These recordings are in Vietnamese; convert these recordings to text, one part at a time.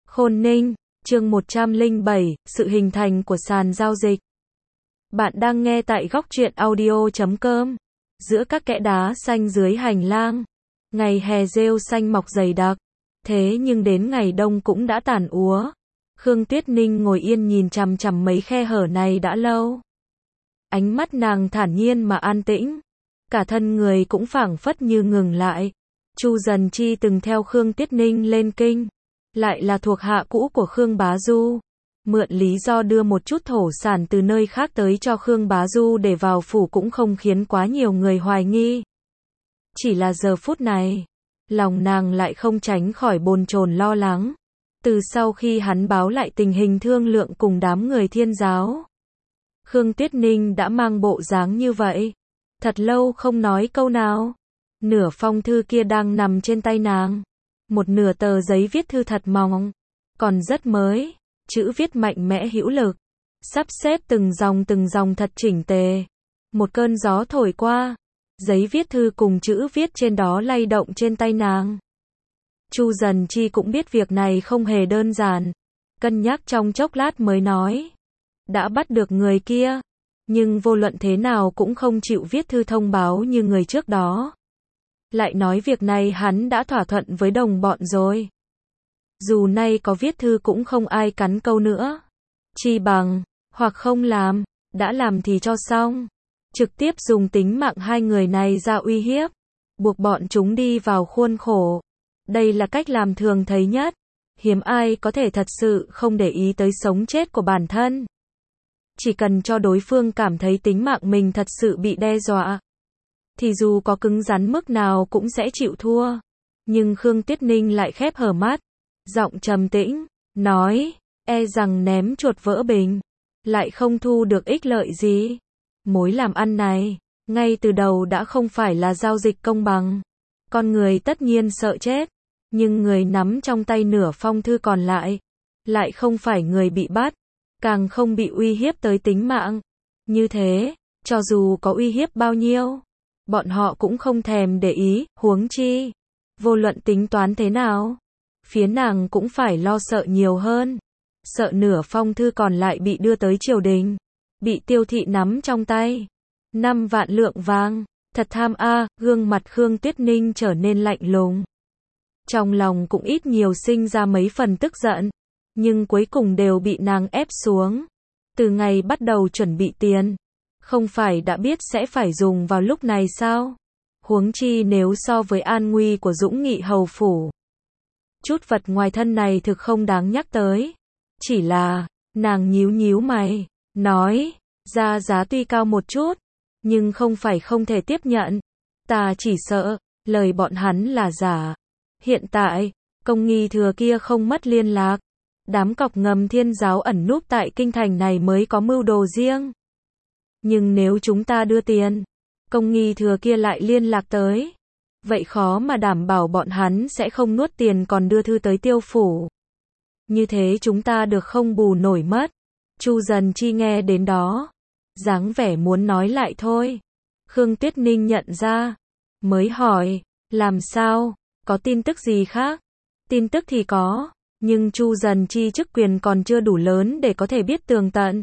Khôn Ninh, chương 107, sự hình thành của sàn giao dịch. Bạn đang nghe tại góc truyện audio.com. Giữa các kẽ đá xanh dưới hành lang, ngày hè rêu xanh mọc dày đặc. Thế nhưng đến ngày đông cũng đã tàn úa. Khương Tuyết Ninh ngồi yên nhìn chằm chằm mấy khe hở này đã lâu. Ánh mắt nàng thản nhiên mà an tĩnh. Cả thân người cũng phảng phất như ngừng lại. Chu Dần Chi từng theo Khương Tuyết Ninh lên kinh. Lại là thuộc hạ cũ của Khương Bá Du. Mượn lý do đưa một chút thổ sản từ nơi khác tới cho Khương Bá Du để vào phủ cũng không khiến quá nhiều người hoài nghi. Chỉ là giờ phút này, lòng nàng lại không tránh khỏi bồn chồn lo lắng. Từ sau khi hắn báo lại tình hình thương lượng cùng đám người Thiên giáo, Khương Tuyết Ninh đã mang bộ dáng như vậy. Thật lâu không nói câu nào. Nửa phong thư kia đang nằm trên tay nàng. Một nửa tờ giấy viết thư thật mỏng, còn rất mới, chữ viết mạnh mẽ hữu lực, sắp xếp từng dòng thật chỉnh tề. Một cơn gió thổi qua, giấy viết thư cùng chữ viết trên đó lay động trên tay nàng. Chu Dần Chi cũng biết việc này không hề đơn giản, cân nhắc trong chốc lát mới nói, đã bắt được người kia, nhưng vô luận thế nào cũng không chịu viết thư thông báo như người trước đó. Lại nói việc này hắn đã thỏa thuận với đồng bọn rồi. Dù nay có viết thư cũng không ai cắn câu nữa. Chi bằng, hoặc không làm, đã làm thì cho xong. Trực tiếp dùng tính mạng hai người này ra uy hiếp, buộc bọn chúng đi vào khuôn khổ. Đây là cách làm thường thấy nhất. Hiếm ai có thể thật sự không để ý tới sống chết của bản thân. Chỉ cần cho đối phương cảm thấy tính mạng mình thật sự bị đe dọa, thì dù có cứng rắn mức nào cũng sẽ chịu thua. Nhưng Khương Tuyết Ninh lại khép hờ mắt, giọng trầm tĩnh, nói, e rằng ném chuột vỡ bình, lại không thu được ích lợi gì. Mối làm ăn này, ngay từ đầu đã không phải là giao dịch công bằng. Con người tất nhiên sợ chết, nhưng người nắm trong tay nửa phong thư còn lại không phải người bị bắt, càng không bị uy hiếp tới tính mạng. Như thế, cho dù có uy hiếp bao nhiêu, bọn họ cũng không thèm để ý, huống chi. Vô luận tính toán thế nào, phía nàng cũng phải lo sợ nhiều hơn. Sợ nửa phong thư còn lại bị đưa tới triều đình, bị Tiêu thị nắm trong tay. 5 vạn lượng vàng, thật tham a. Gương mặt Khương Tuyết Ninh trở nên lạnh lùng. Trong lòng cũng ít nhiều sinh ra mấy phần tức giận, nhưng cuối cùng đều bị nàng ép xuống. Từ ngày bắt đầu chuẩn bị tiền, không phải đã biết sẽ phải dùng vào lúc này sao? Huống chi nếu so với an nguy của Dũng Nghị hầu phủ, chút vật ngoài thân này thực không đáng nhắc tới. Chỉ là, nàng nhíu mày, nói, giá tuy cao một chút, nhưng không phải không thể tiếp nhận. Ta chỉ sợ, lời bọn hắn là giả. Hiện tại, công nghi thừa kia không mất liên lạc. Đám cọc ngầm Thiên giáo ẩn núp tại kinh thành này mới có mưu đồ riêng. Nhưng nếu chúng ta đưa tiền, công nghi thừa kia lại liên lạc tới, vậy khó mà đảm bảo bọn hắn sẽ không nuốt tiền còn đưa thư tới Tiêu phủ. Như thế chúng ta được không bù nổi mất. Chu Dần Chi nghe đến đó, dáng vẻ muốn nói lại thôi. Khương Tuyết Ninh nhận ra, mới hỏi, làm sao, có tin tức gì khác? Tin tức thì có, nhưng Chu Dần Chi chức quyền còn chưa đủ lớn để có thể biết tường tận,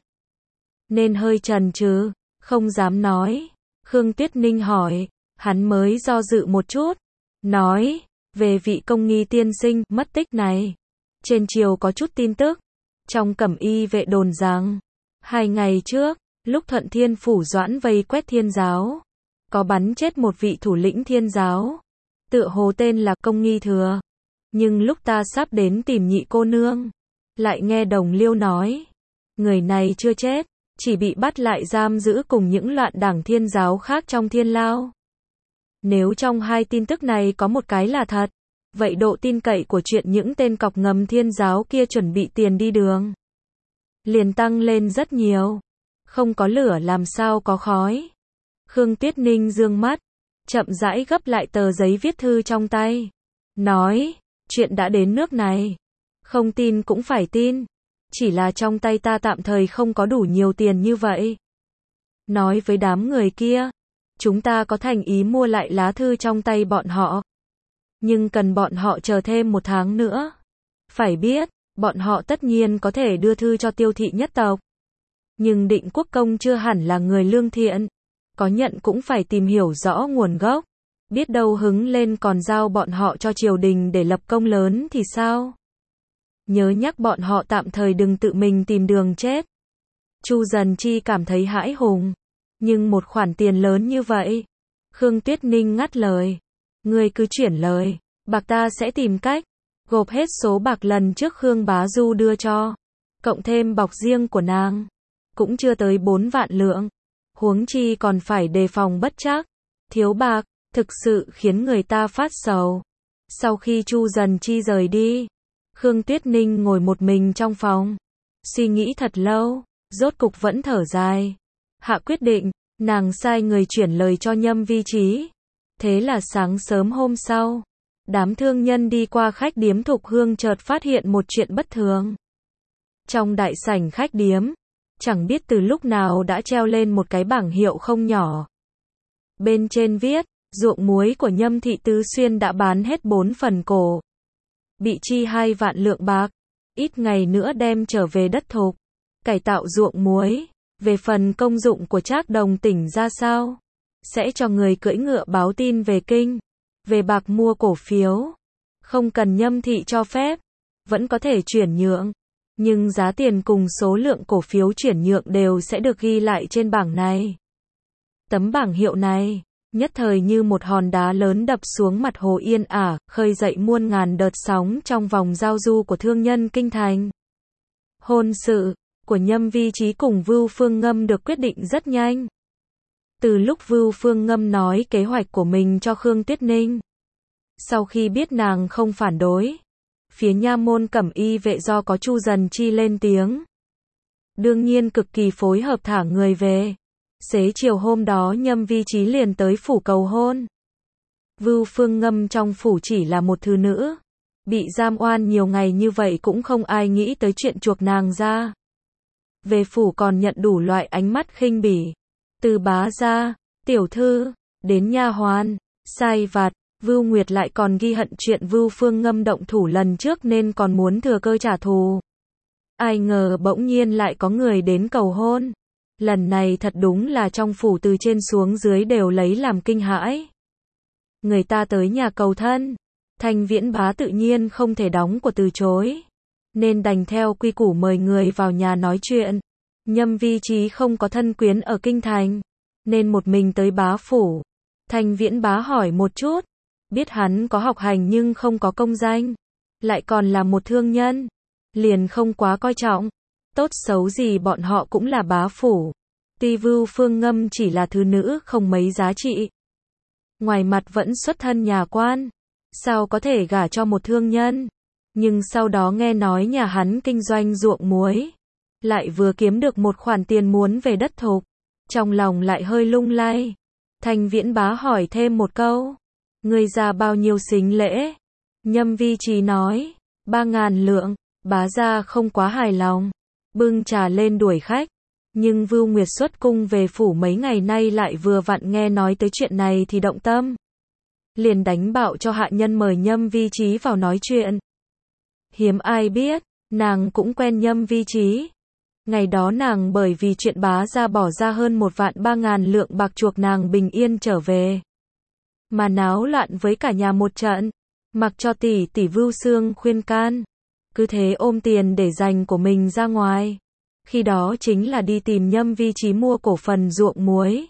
nên hơi chần chừ, không dám nói. Khương Tuyết Ninh hỏi, hắn mới do dự một chút, nói, về vị công nghi tiên sinh mất tích này. Trên triều có chút tin tức, trong Cẩm Y vệ đồn rằng, 2 ngày trước, lúc Thuận Thiên phủ Doãn vây quét Thiên giáo, có bắn chết một vị thủ lĩnh Thiên giáo, tựa hồ tên là Công Nghi Thừa. Nhưng lúc ta sắp đến tìm nhị cô nương, lại nghe Đồng Liêu nói, người này chưa chết, chỉ bị bắt lại giam giữ cùng những loạn đảng Thiên giáo khác trong Thiên lao. Nếu trong hai tin tức này có một cái là thật, vậy độ tin cậy của chuyện những tên cọc ngầm Thiên giáo kia chuẩn bị tiền đi đường liền tăng lên rất nhiều. Không có lửa làm sao có khói. Khương Tuyết Ninh dương mắt, chậm rãi gấp lại tờ giấy viết thư trong tay, nói, chuyện đã đến nước này, không tin cũng phải tin. Chỉ là trong tay ta tạm thời không có đủ nhiều tiền như vậy. Nói với đám người kia, chúng ta có thành ý mua lại lá thư trong tay bọn họ, nhưng cần bọn họ chờ thêm 1 tháng nữa. Phải biết, bọn họ tất nhiên có thể đưa thư cho Tiêu thị nhất tộc. Nhưng Định Quốc Công chưa hẳn là người lương thiện, có nhận cũng phải tìm hiểu rõ nguồn gốc, biết đâu hứng lên còn giao bọn họ cho triều đình để lập công lớn thì sao? Nhớ nhắc bọn họ tạm thời đừng tự mình tìm đường chết. Chu Dần Chi cảm thấy hãi hùng, nhưng một khoản tiền lớn như vậy. Khương Tuyết Ninh ngắt lời, ngươi cứ chuyển lời, bạc ta sẽ tìm cách, gộp hết số bạc lần trước Khương Bá Du đưa cho, cộng thêm bọc riêng của nàng, cũng chưa tới 4 vạn lượng, huống chi còn phải đề phòng bất trắc, thiếu bạc, thực sự khiến người ta phát sầu. Sau khi Chu Dần Chi rời đi, Khương Tuyết Ninh ngồi một mình trong phòng, suy nghĩ thật lâu, rốt cục vẫn thở dài, hạ quyết định, nàng sai người chuyển lời cho Nhâm Vi Chí. Thế là sáng sớm hôm sau, đám thương nhân đi qua khách điếm Thục Hương chợt phát hiện một chuyện bất thường. Trong đại sảnh khách điếm, chẳng biết từ lúc nào đã treo lên một cái bảng hiệu không nhỏ. Bên trên viết, ruộng muối của Nhâm thị Tứ Xuyên đã bán hết 4 phần cổ. Bị chi 2 vạn lượng bạc, ít ngày nữa đem trở về đất Thục, cải tạo ruộng muối. Về phần công dụng của Trác Đồng tỉnh ra sao? Sẽ cho người cưỡi ngựa báo tin về kinh. Về bạc mua cổ phiếu, không cần Nhâm thị cho phép, vẫn có thể chuyển nhượng. Nhưng giá tiền cùng số lượng cổ phiếu chuyển nhượng đều sẽ được ghi lại trên bảng này. Tấm bảng hiệu này, nhất thời như một hòn đá lớn đập xuống mặt hồ yên ả, khơi dậy muôn ngàn đợt sóng trong vòng giao du của thương nhân kinh thành. Hôn sự của Nhâm Vi Chí cùng Vưu Phương Ngâm được quyết định rất nhanh. Từ lúc Vưu Phương Ngâm nói kế hoạch của mình cho Khương Tuyết Ninh, sau khi biết nàng không phản đối, phía nha môn Cẩm Y vệ do có Chu Dần Chi lên tiếng, đương nhiên cực kỳ phối hợp thả người về. Xế chiều hôm đó Nhâm Vi Chí liền tới phủ cầu hôn. Vưu Phương Ngâm trong phủ chỉ là một thư nữ, bị giam oan nhiều ngày như vậy cũng không ai nghĩ tới chuyện chuộc nàng ra. Về phủ còn nhận đủ loại ánh mắt khinh bỉ, từ bá gia, tiểu thư, đến nha hoàn, sai vặt. Vưu Nguyệt lại còn ghi hận chuyện Vưu Phương Ngâm động thủ lần trước nên còn muốn thừa cơ trả thù. Ai ngờ bỗng nhiên lại có người đến cầu hôn. Lần này thật đúng là trong phủ từ trên xuống dưới đều lấy làm kinh hãi. Người ta tới nhà cầu thân, Thanh Viễn bá tự nhiên không thể đóng của từ chối, nên đành theo quy củ mời người vào nhà nói chuyện. Nhâm Vi Chí không có thân quyến ở kinh thành, nên một mình tới bá phủ. Thanh Viễn bá hỏi một chút, biết hắn có học hành nhưng không có công danh, lại còn là một thương nhân, liền không quá coi trọng. Tốt xấu gì bọn họ cũng là bá phủ. Tuy Vưu Phương Ngâm chỉ là thứ nữ không mấy giá trị, ngoài mặt vẫn xuất thân nhà quan, sao có thể gả cho một thương nhân. Nhưng sau đó nghe nói nhà hắn kinh doanh ruộng muối, lại vừa kiếm được một khoản tiền muốn về đất Thục, trong lòng lại hơi lung lay. Thanh Viễn bá hỏi thêm một câu, người ra bao nhiêu sính lễ? Nhâm Vi Chí nói, 3.000 lượng. Bá gia không quá hài lòng, bưng trà lên đuổi khách. Nhưng Vưu Nguyệt xuất cung về phủ mấy ngày nay lại vừa vặn nghe nói tới chuyện này thì động tâm, liền đánh bạo cho hạ nhân mời Nhâm Vi Chí vào nói chuyện. Hiếm ai biết, nàng cũng quen Nhâm Vi Chí. Ngày đó nàng bởi vì chuyện bá gia bỏ ra hơn 1.300.000 lượng bạc chuộc nàng bình yên trở về, mà náo loạn với cả nhà một trận, mặc cho tỷ tỷ Vưu Xương khuyên can, cứ thế ôm tiền để dành của mình ra ngoài. Khi đó chính là đi tìm Nhâm Vi Chí mua cổ phần ruộng muối.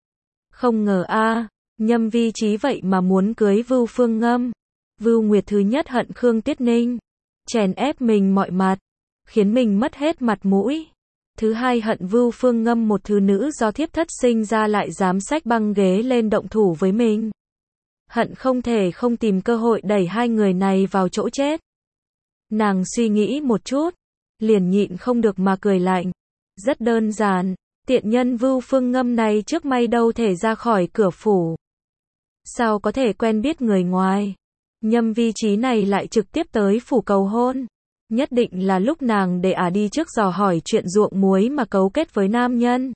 Không ngờ Nhâm Vi Chí vậy mà muốn cưới Vưu Phương Ngâm. Vưu Nguyệt thứ nhất hận Khương Tuyết Ninh, chèn ép mình mọi mặt, khiến mình mất hết mặt mũi. Thứ hai hận Vưu Phương Ngâm một thứ nữ do thiếp thất sinh ra lại dám xách băng ghế lên động thủ với mình. Hận không thể không tìm cơ hội đẩy hai người này vào chỗ chết. Nàng suy nghĩ một chút, liền nhịn không được mà cười lạnh. Rất đơn giản, tiện nhân Vưu Phương Ngâm này trước may đâu thể ra khỏi cửa phủ, sao có thể quen biết người ngoài. Nhâm Vi Chí này lại trực tiếp tới phủ cầu hôn, nhất định là lúc nàng để đi trước dò hỏi chuyện ruộng muối mà cấu kết với nam nhân.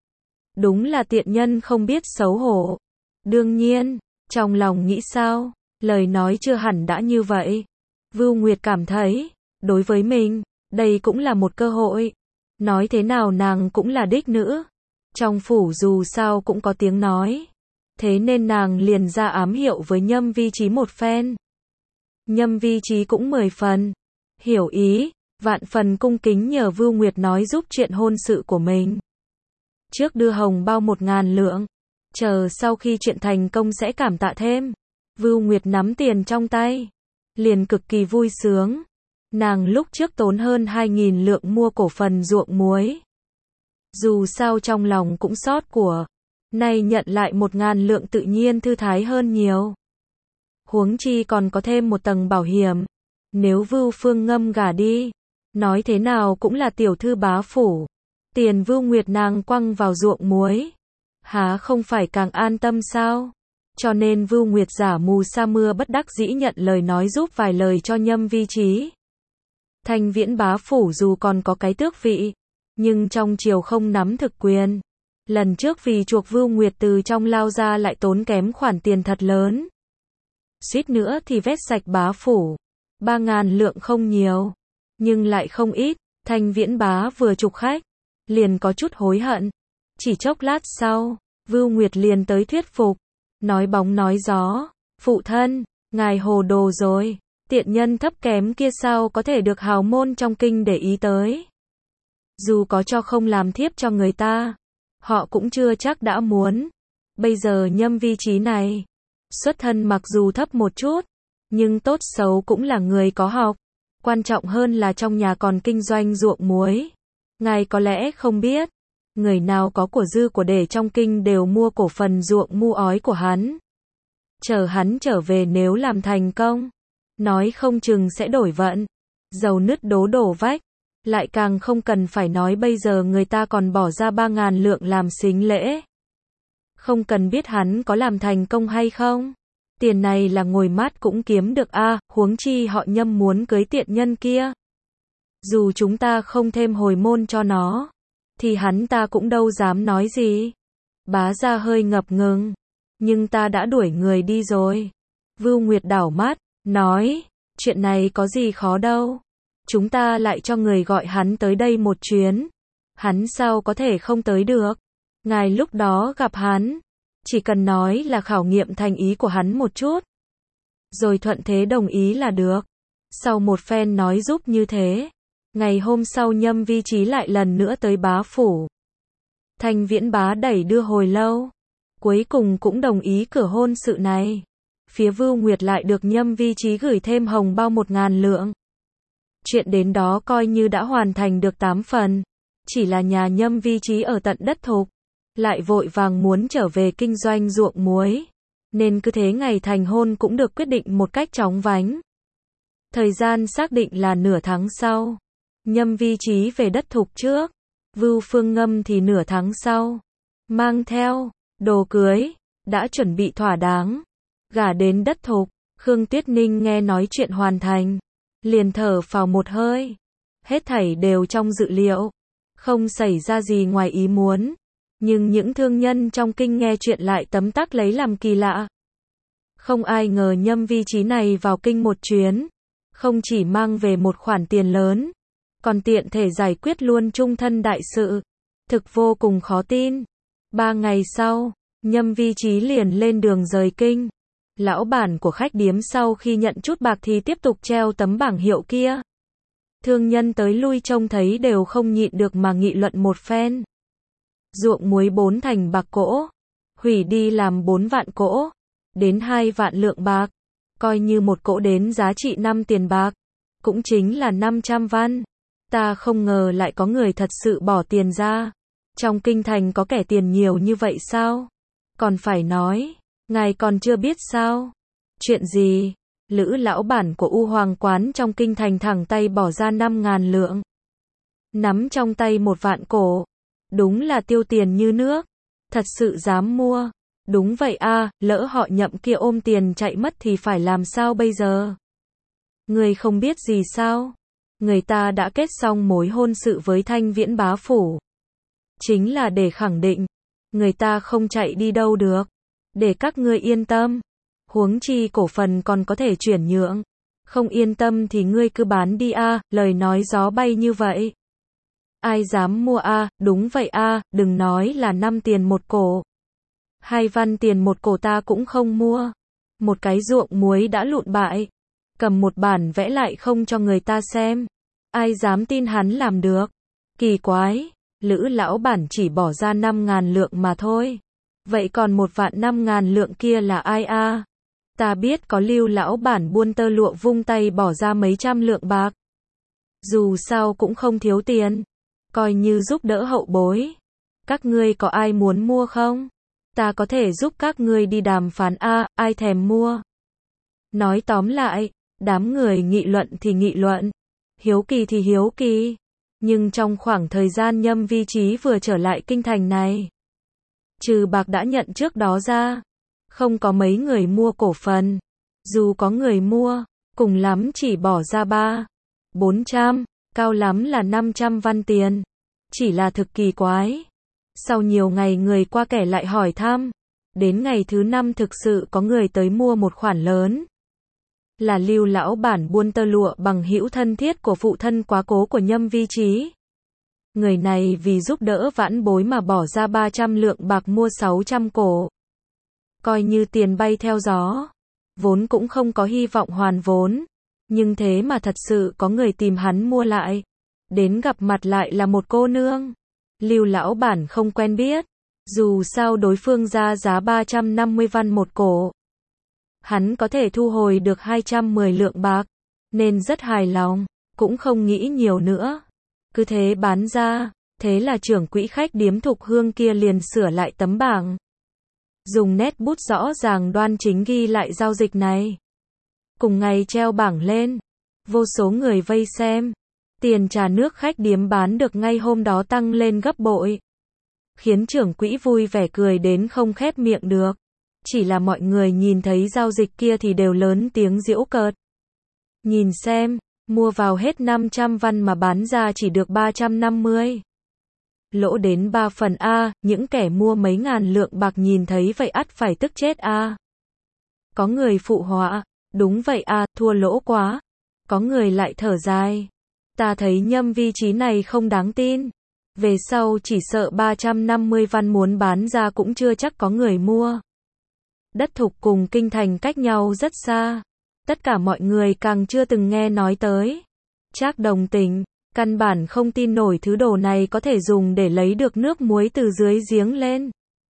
Đúng là tiện nhân không biết xấu hổ. Đương nhiên, trong lòng nghĩ sao, lời nói chưa hẳn đã như vậy. Vưu Nguyệt cảm thấy, Đối với mình, đây cũng là một cơ hội. Nói thế nào nàng cũng là đích nữ. Trong phủ dù sao cũng có tiếng nói. Thế nên nàng liền ra ám hiệu với Nhâm Vi Chí một phen. Nhâm Vi Chí cũng 10 phần hiểu ý, vạn phần cung kính nhờ Vưu Nguyệt nói giúp chuyện hôn sự của mình. Trước đưa hồng bao 1.000 lượng, chờ sau khi chuyện thành công sẽ cảm tạ thêm. Vưu Nguyệt nắm tiền trong tay, liền cực kỳ vui sướng. Nàng lúc trước tốn hơn 2.000 lượng mua cổ phần ruộng muối. Dù sao trong lòng cũng xót của, nay nhận lại 1.000 lượng tự nhiên thư thái hơn nhiều. Huống chi còn có thêm một tầng bảo hiểm. Nếu Vưu Phương Ngâm gả đi, nói thế nào cũng là tiểu thư bá phủ. Tiền Vưu Nguyệt nàng quăng vào ruộng muối, há không phải càng an tâm sao? Cho nên Vưu Nguyệt giả mù sa mưa bất đắc dĩ nhận lời nói giúp vài lời cho Nhâm Vi Chí. Thanh Viễn bá phủ dù còn có cái tước vị, nhưng trong triều không nắm thực quyền. Lần trước vì chuộc Vưu Nguyệt từ trong lao ra lại tốn kém khoản tiền thật lớn. Suýt nữa thì vét sạch bá phủ. 3.000 lượng không nhiều, nhưng lại không ít. Thanh Viễn bá vừa trục khách, liền có chút hối hận. Chỉ chốc lát sau, Vưu Nguyệt liền tới thuyết phục, nói bóng nói gió, phụ thân, ngài hồ đồ rồi, tiện nhân thấp kém kia sao có thể được hào môn trong kinh để ý tới. Dù có cho không làm thiếp cho người ta, họ cũng chưa chắc đã muốn. Bây giờ Nhâm Vi Chí này, xuất thân mặc dù thấp một chút, nhưng tốt xấu cũng là người có học. Quan trọng hơn là trong nhà còn kinh doanh ruộng muối. Ngài có lẽ không biết, người nào có của dư của để trong kinh đều mua cổ phần ruộng mu ói của hắn. Chờ hắn trở về nếu làm thành công, nói không chừng sẽ đổi vận, dầu nứt đố đổ vách. Lại càng không cần phải nói bây giờ người ta còn bỏ ra 3.000 lượng làm sính lễ. Không cần biết hắn có làm thành công hay không. Tiền này là ngồi mát cũng kiếm được a, huống chi họ Nhâm muốn cưới tiện nhân kia. Dù chúng ta không thêm hồi môn cho nó, thì hắn ta cũng đâu dám nói gì. Bá gia hơi ngập ngừng, nhưng ta đã đuổi người đi rồi. Vưu Nguyệt đảo mắt, nói, chuyện này có gì khó đâu. Chúng ta lại cho người gọi hắn tới đây một chuyến. Hắn sao có thể không tới được. Ngài lúc đó gặp hắn, chỉ cần nói là khảo nghiệm thành ý của hắn một chút, rồi thuận thế đồng ý là được. Sau một phen nói giúp như thế, ngày hôm sau Nhâm Vi Chí lại lần nữa tới bá phủ. Thanh Viễn bá đẩy đưa hồi lâu, cuối cùng cũng đồng ý cửa hôn sự này. Phía Vưu Nguyệt lại được Nhâm Vi Chí gửi thêm hồng bao 1.000 lượng. Chuyện đến đó coi như đã hoàn thành được 8 phần. Chỉ là nhà Nhâm Vi Chí ở tận đất thục, lại vội vàng muốn trở về kinh doanh ruộng muối, nên cứ thế ngày thành hôn cũng được quyết định một cách chóng vánh. Thời gian xác định là nửa tháng sau. Nhâm Vi Chí về đất thục trước, Vưu Phương Ngâm thì nửa tháng sau. Mang theo đồ cưới đã chuẩn bị thỏa đáng, gả đến đất thục. Khương Tuyết Ninh nghe nói chuyện hoàn thành, liền thở phào một hơi. Hết thảy đều trong dự liệu, không xảy ra gì ngoài ý muốn. Nhưng những thương nhân trong kinh nghe chuyện lại tấm tắc lấy làm kỳ lạ. Không ai ngờ Nhâm Vi Chí này vào kinh một chuyến, không chỉ mang về một khoản tiền lớn, còn tiện thể giải quyết luôn chung thân đại sự. Thực vô cùng khó tin. 3 ngày sau, Nhâm Vi Chí liền lên đường rời kinh. Lão bản của khách điếm sau khi nhận chút bạc thì tiếp tục treo tấm bảng hiệu kia. Thương nhân tới lui trông thấy đều không nhịn được mà nghị luận một phen. Ruộng muối 4 thành bạc cỗ, hủy đi làm 4 vạn cỗ, đến 2 vạn lượng bạc, coi như một cỗ đến giá trị 5 tiền bạc, cũng chính là 500 văn. Ta không ngờ lại có người thật sự bỏ tiền ra. Trong kinh thành có kẻ tiền nhiều như vậy sao? Còn phải nói, ngài còn chưa biết sao? Chuyện gì? Lữ lão bản của U Hoàng quán trong kinh thành thẳng tay bỏ ra 5.000 lượng. Nắm trong tay 1 vạn cổ. Đúng là tiêu tiền như nước. Thật sự dám mua. Đúng vậy a, lỡ họ Nhậm kia ôm tiền chạy mất thì phải làm sao bây giờ? Người không biết gì sao? Người ta đã kết xong mối hôn sự với Thanh Viễn bá phủ. Chính là để khẳng định, người ta không chạy đi đâu được. Để các ngươi yên tâm. Huống chi cổ phần còn có thể chuyển nhượng. Không yên tâm thì ngươi cứ bán đi a, lời nói gió bay như vậy. Ai dám mua a, đúng vậy a, đừng nói là 5 tiền một cổ. 2 văn tiền một cổ ta cũng không mua. Một cái ruộng muối đã lụn bại. Cầm một bản vẽ lại không cho người ta xem. Ai dám tin hắn làm được. Kỳ quái, Lữ lão bản chỉ bỏ ra 5.000 lượng mà thôi. Vậy còn 1.500.000 lượng kia là ai a? Ta biết có Lưu lão bản buôn tơ lụa vung tay bỏ ra mấy trăm lượng bạc. Dù sao cũng không thiếu tiền. Coi như giúp đỡ hậu bối. Các ngươi có ai muốn mua không? Ta có thể giúp các ngươi đi đàm phán a, ai thèm mua? Nói tóm lại, đám người nghị luận thì nghị luận. Hiếu kỳ thì hiếu kỳ. Nhưng trong khoảng thời gian Nhâm Vi Chí vừa trở lại kinh thành này, trừ bạc đã nhận trước đó ra, không có mấy người mua cổ phần. Dù có người mua, cùng lắm chỉ bỏ ra 400, cao lắm là 500 văn tiền. Chỉ là thực kỳ quái. Sau nhiều ngày người qua kẻ lại hỏi thăm, đến ngày thứ 5 thực sự có người tới mua một khoản lớn. Là Lưu lão bản buôn tơ lụa bằng hữu thân thiết của phụ thân quá cố của Nhâm Vi Chí. Người này vì giúp đỡ vãn bối mà bỏ ra 300 lượng bạc mua 600 cổ. Coi như tiền bay theo gió. Vốn cũng không có hy vọng hoàn vốn. Nhưng thế mà thật sự có người tìm hắn mua lại. Đến gặp mặt lại là một cô nương. Lưu lão bản không quen biết. Dù sao đối phương ra giá 350 văn một cổ. Hắn có thể thu hồi được 210 lượng bạc. Nên rất hài lòng. Cũng không nghĩ nhiều nữa. Cứ thế bán ra. Thế là trưởng quỹ khách điếm Thục Hương kia liền sửa lại tấm bảng. Dùng nét bút rõ ràng đoan chính ghi lại giao dịch này. Cùng ngày treo bảng lên. Vô số người vây xem. Tiền trà nước khách điếm bán được ngay hôm đó tăng lên gấp bội. Khiến trưởng quỹ vui vẻ cười đến không khép miệng được. Chỉ là mọi người nhìn thấy giao dịch kia thì đều lớn tiếng giễu cợt. Nhìn xem, mua vào hết 500 văn mà bán ra chỉ được 350. Lỗ đến 3 phần a, những kẻ mua mấy ngàn lượng bạc nhìn thấy vậy ắt phải tức chết a. Có người phụ họa, đúng vậy a, thua lỗ quá. Có người lại thở dài. Ta thấy Nhâm Vi Chí này không đáng tin. Về sau chỉ sợ 350 văn muốn bán ra cũng chưa chắc có người mua. Đất Thục cùng kinh thành cách nhau rất xa. Tất cả mọi người càng chưa từng nghe nói tới. Trác Đồng Tỉnh, căn bản không tin nổi thứ đồ này có thể dùng để lấy được nước muối từ dưới giếng lên.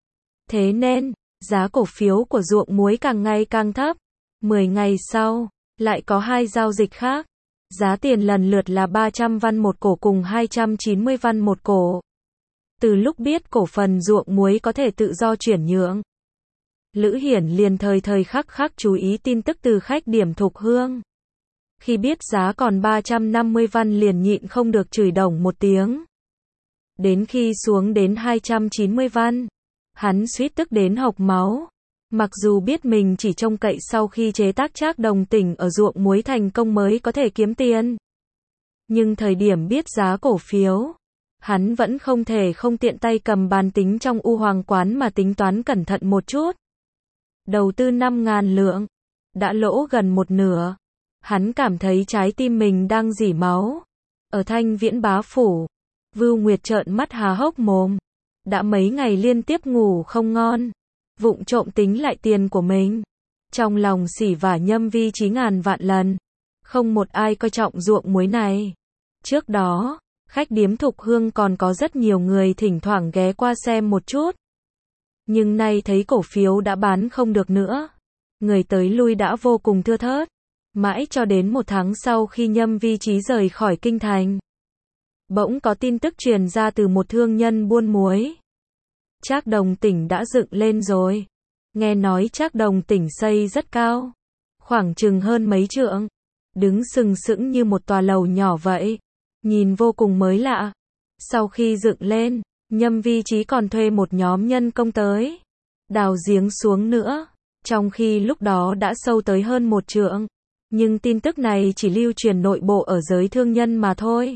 Thế nên, giá cổ phiếu của ruộng muối càng ngày càng thấp. 10 ngày sau, lại có 2 giao dịch khác. Giá tiền lần lượt là 300 văn một cổ cùng 290 văn một cổ. Từ lúc biết cổ phần ruộng muối có thể tự do chuyển nhượng, Lữ Hiển liền thời thời khắc khắc chú ý tin tức từ khách điểm Thục Hương. Khi biết giá còn 350 văn liền nhịn không được chửi đồng một tiếng. Đến khi xuống đến 290 văn, hắn suýt tức đến hộc máu. Mặc dù biết mình chỉ trông cậy sau khi chế tác Trác Đồng Tỉnh ở ruộng muối thành công mới có thể kiếm tiền. Nhưng thời điểm biết giá cổ phiếu, hắn vẫn không thể không tiện tay cầm bàn tính trong U Hoàng quán mà tính toán cẩn thận một chút. Đầu tư 5.000 lượng, đã lỗ gần một nửa. Hắn cảm thấy trái tim mình đang rỉ máu. Ở Thanh Viễn Bá Phủ, Vưu Nguyệt trợn mắt há hốc mồm. Đã mấy ngày liên tiếp ngủ không ngon. Vụng trộm tính lại tiền của mình. Trong lòng xỉ vả Nhâm Vi Chí ngàn vạn lần. Không một ai coi trọng ruộng muối này. Trước đó, khách điếm Thục Hương còn có rất nhiều người thỉnh thoảng ghé qua xem một chút. Nhưng nay thấy cổ phiếu đã bán không được nữa. Người tới lui đã vô cùng thưa thớt. Mãi cho đến 1 tháng sau khi Nhâm Vi Chí rời khỏi kinh thành. Bỗng có tin tức truyền ra từ một thương nhân buôn muối. Trác Đồng Tỉnh đã dựng lên rồi. Nghe nói Trác Đồng Tỉnh xây rất cao. Khoảng chừng hơn mấy trượng. Đứng sừng sững như một tòa lầu nhỏ vậy. Nhìn vô cùng mới lạ. Sau khi dựng lên, Nhâm Vi Chí còn thuê một nhóm nhân công tới. Đào giếng xuống nữa. Trong khi lúc đó đã sâu tới hơn 1 trượng. Nhưng tin tức này chỉ lưu truyền nội bộ ở giới thương nhân mà thôi.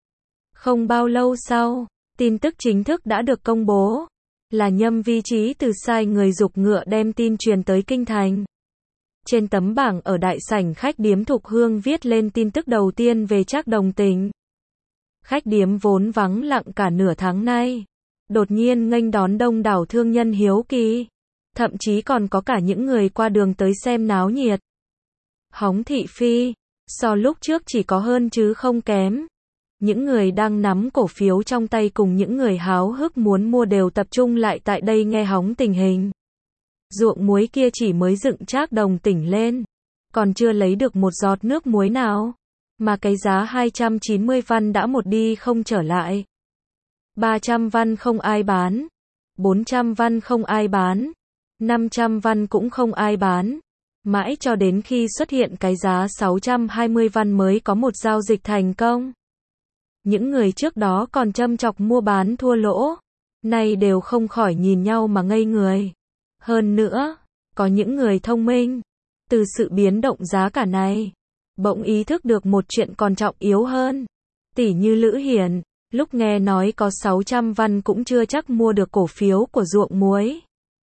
Không bao lâu sau, tin tức chính thức đã được công bố. Là Nhâm Vi Chí từ sai người giục ngựa đem tin truyền tới kinh thành. Trên tấm bảng ở đại sảnh khách điếm Thục Hương viết lên tin tức đầu tiên về Trác Đồng Tình. Khách điếm vốn vắng lặng cả nửa tháng nay, đột nhiên nghênh đón đông đảo thương nhân hiếu kỳ, thậm chí còn có cả những người qua đường tới xem náo nhiệt. Hóng thị phi, so lúc trước chỉ có hơn chứ không kém. Những người đang nắm cổ phiếu trong tay cùng những người háo hức muốn mua đều tập trung lại tại đây nghe hóng tình hình. Ruộng muối kia chỉ mới dựng Trác Đồng Tình lên, còn chưa lấy được một giọt nước muối nào, mà cái giá 290 văn đã một đi không trở lại. 300 văn không ai bán, 400 văn không ai bán, 500 văn cũng không ai bán, mãi cho đến khi xuất hiện cái giá 620 văn mới có một giao dịch thành công. Những người trước đó còn châm chọc mua bán thua lỗ, nay đều không khỏi nhìn nhau mà ngây người. Hơn nữa, có những người thông minh, từ sự biến động giá cả này, bỗng ý thức được một chuyện còn trọng yếu hơn. Tỷ như Lữ Hiển, lúc nghe nói có 600 văn cũng chưa chắc mua được cổ phiếu của ruộng muối.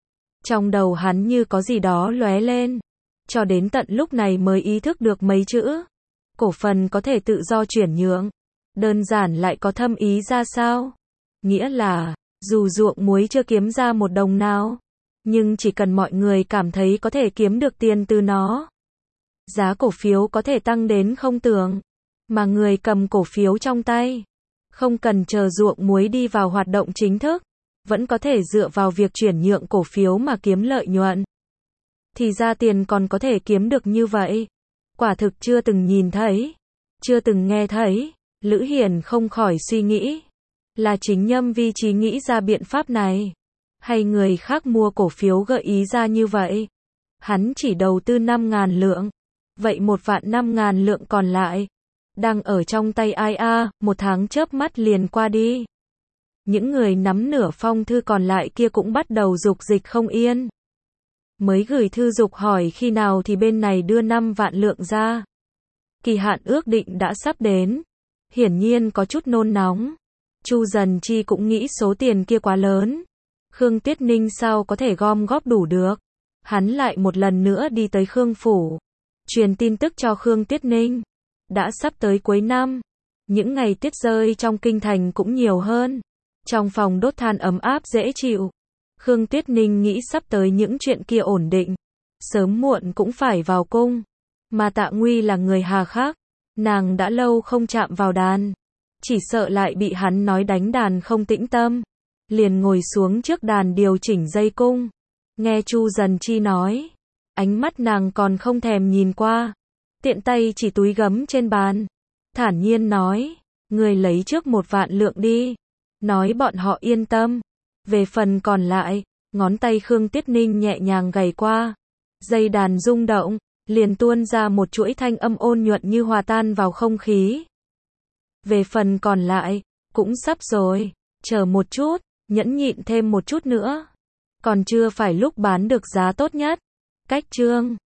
Trong đầu hắn như có gì đó lóe lên, cho đến tận lúc này mới ý thức được mấy chữ. Cổ phần có thể tự do chuyển nhượng, đơn giản lại có thâm ý ra sao? Nghĩa là, dù ruộng muối chưa kiếm ra một đồng nào, nhưng chỉ cần mọi người cảm thấy có thể kiếm được tiền từ nó, giá cổ phiếu có thể tăng đến không tưởng, mà người cầm cổ phiếu trong tay, không cần chờ ruộng muối đi vào hoạt động chính thức, vẫn có thể dựa vào việc chuyển nhượng cổ phiếu mà kiếm lợi nhuận. Thì ra tiền còn có thể kiếm được như vậy. Quả thực chưa từng nhìn thấy, chưa từng nghe thấy. Lữ Hiển không khỏi suy nghĩ, là chính Nhâm Vi Trí nghĩ ra biện pháp này, hay người khác mua cổ phiếu gợi ý ra như vậy. Hắn chỉ đầu tư 5.000 lượng, vậy 1.500.000 lượng còn lại, đang ở trong tay ai a, một tháng chớp mắt liền qua đi. Những người nắm nửa phong thư còn lại kia cũng bắt đầu dục dịch không yên. Mới gửi thư dục hỏi khi nào thì bên này đưa 5 vạn lượng ra. Kỳ hạn ước định đã sắp đến. Hiển nhiên có chút nôn nóng. Chu Dần Chi cũng nghĩ số tiền kia quá lớn. Khương Tuyết Ninh sao có thể gom góp đủ được. Hắn lại một lần nữa đi tới Khương Phủ, truyền tin tức cho Khương Tuyết Ninh. Đã sắp tới cuối năm, những ngày tuyết rơi trong kinh thành cũng nhiều hơn. Trong phòng đốt than ấm áp dễ chịu, Khương Tuyết Ninh nghĩ sắp tới những chuyện kia ổn định, sớm muộn cũng phải vào cung. Mà Tạ Nguy là người hà khắc, nàng đã lâu không chạm vào đàn, chỉ sợ lại bị hắn nói đánh đàn không tĩnh tâm, liền ngồi xuống trước đàn điều chỉnh dây cung. Nghe Chu Dần Chi nói, ánh mắt nàng còn không thèm nhìn qua, tiện tay chỉ túi gấm trên bàn, thản nhiên nói, người lấy trước 1 vạn lượng đi, nói bọn họ yên tâm. Về phần còn lại, ngón tay Khương Tuyết Ninh nhẹ nhàng gảy qua, dây đàn rung động, liền tuôn ra một chuỗi thanh âm ôn nhuận như hòa tan vào không khí. Về phần còn lại, cũng sắp rồi, chờ một chút, nhẫn nhịn thêm một chút nữa. Còn chưa phải lúc bán được giá tốt nhất. Cách chương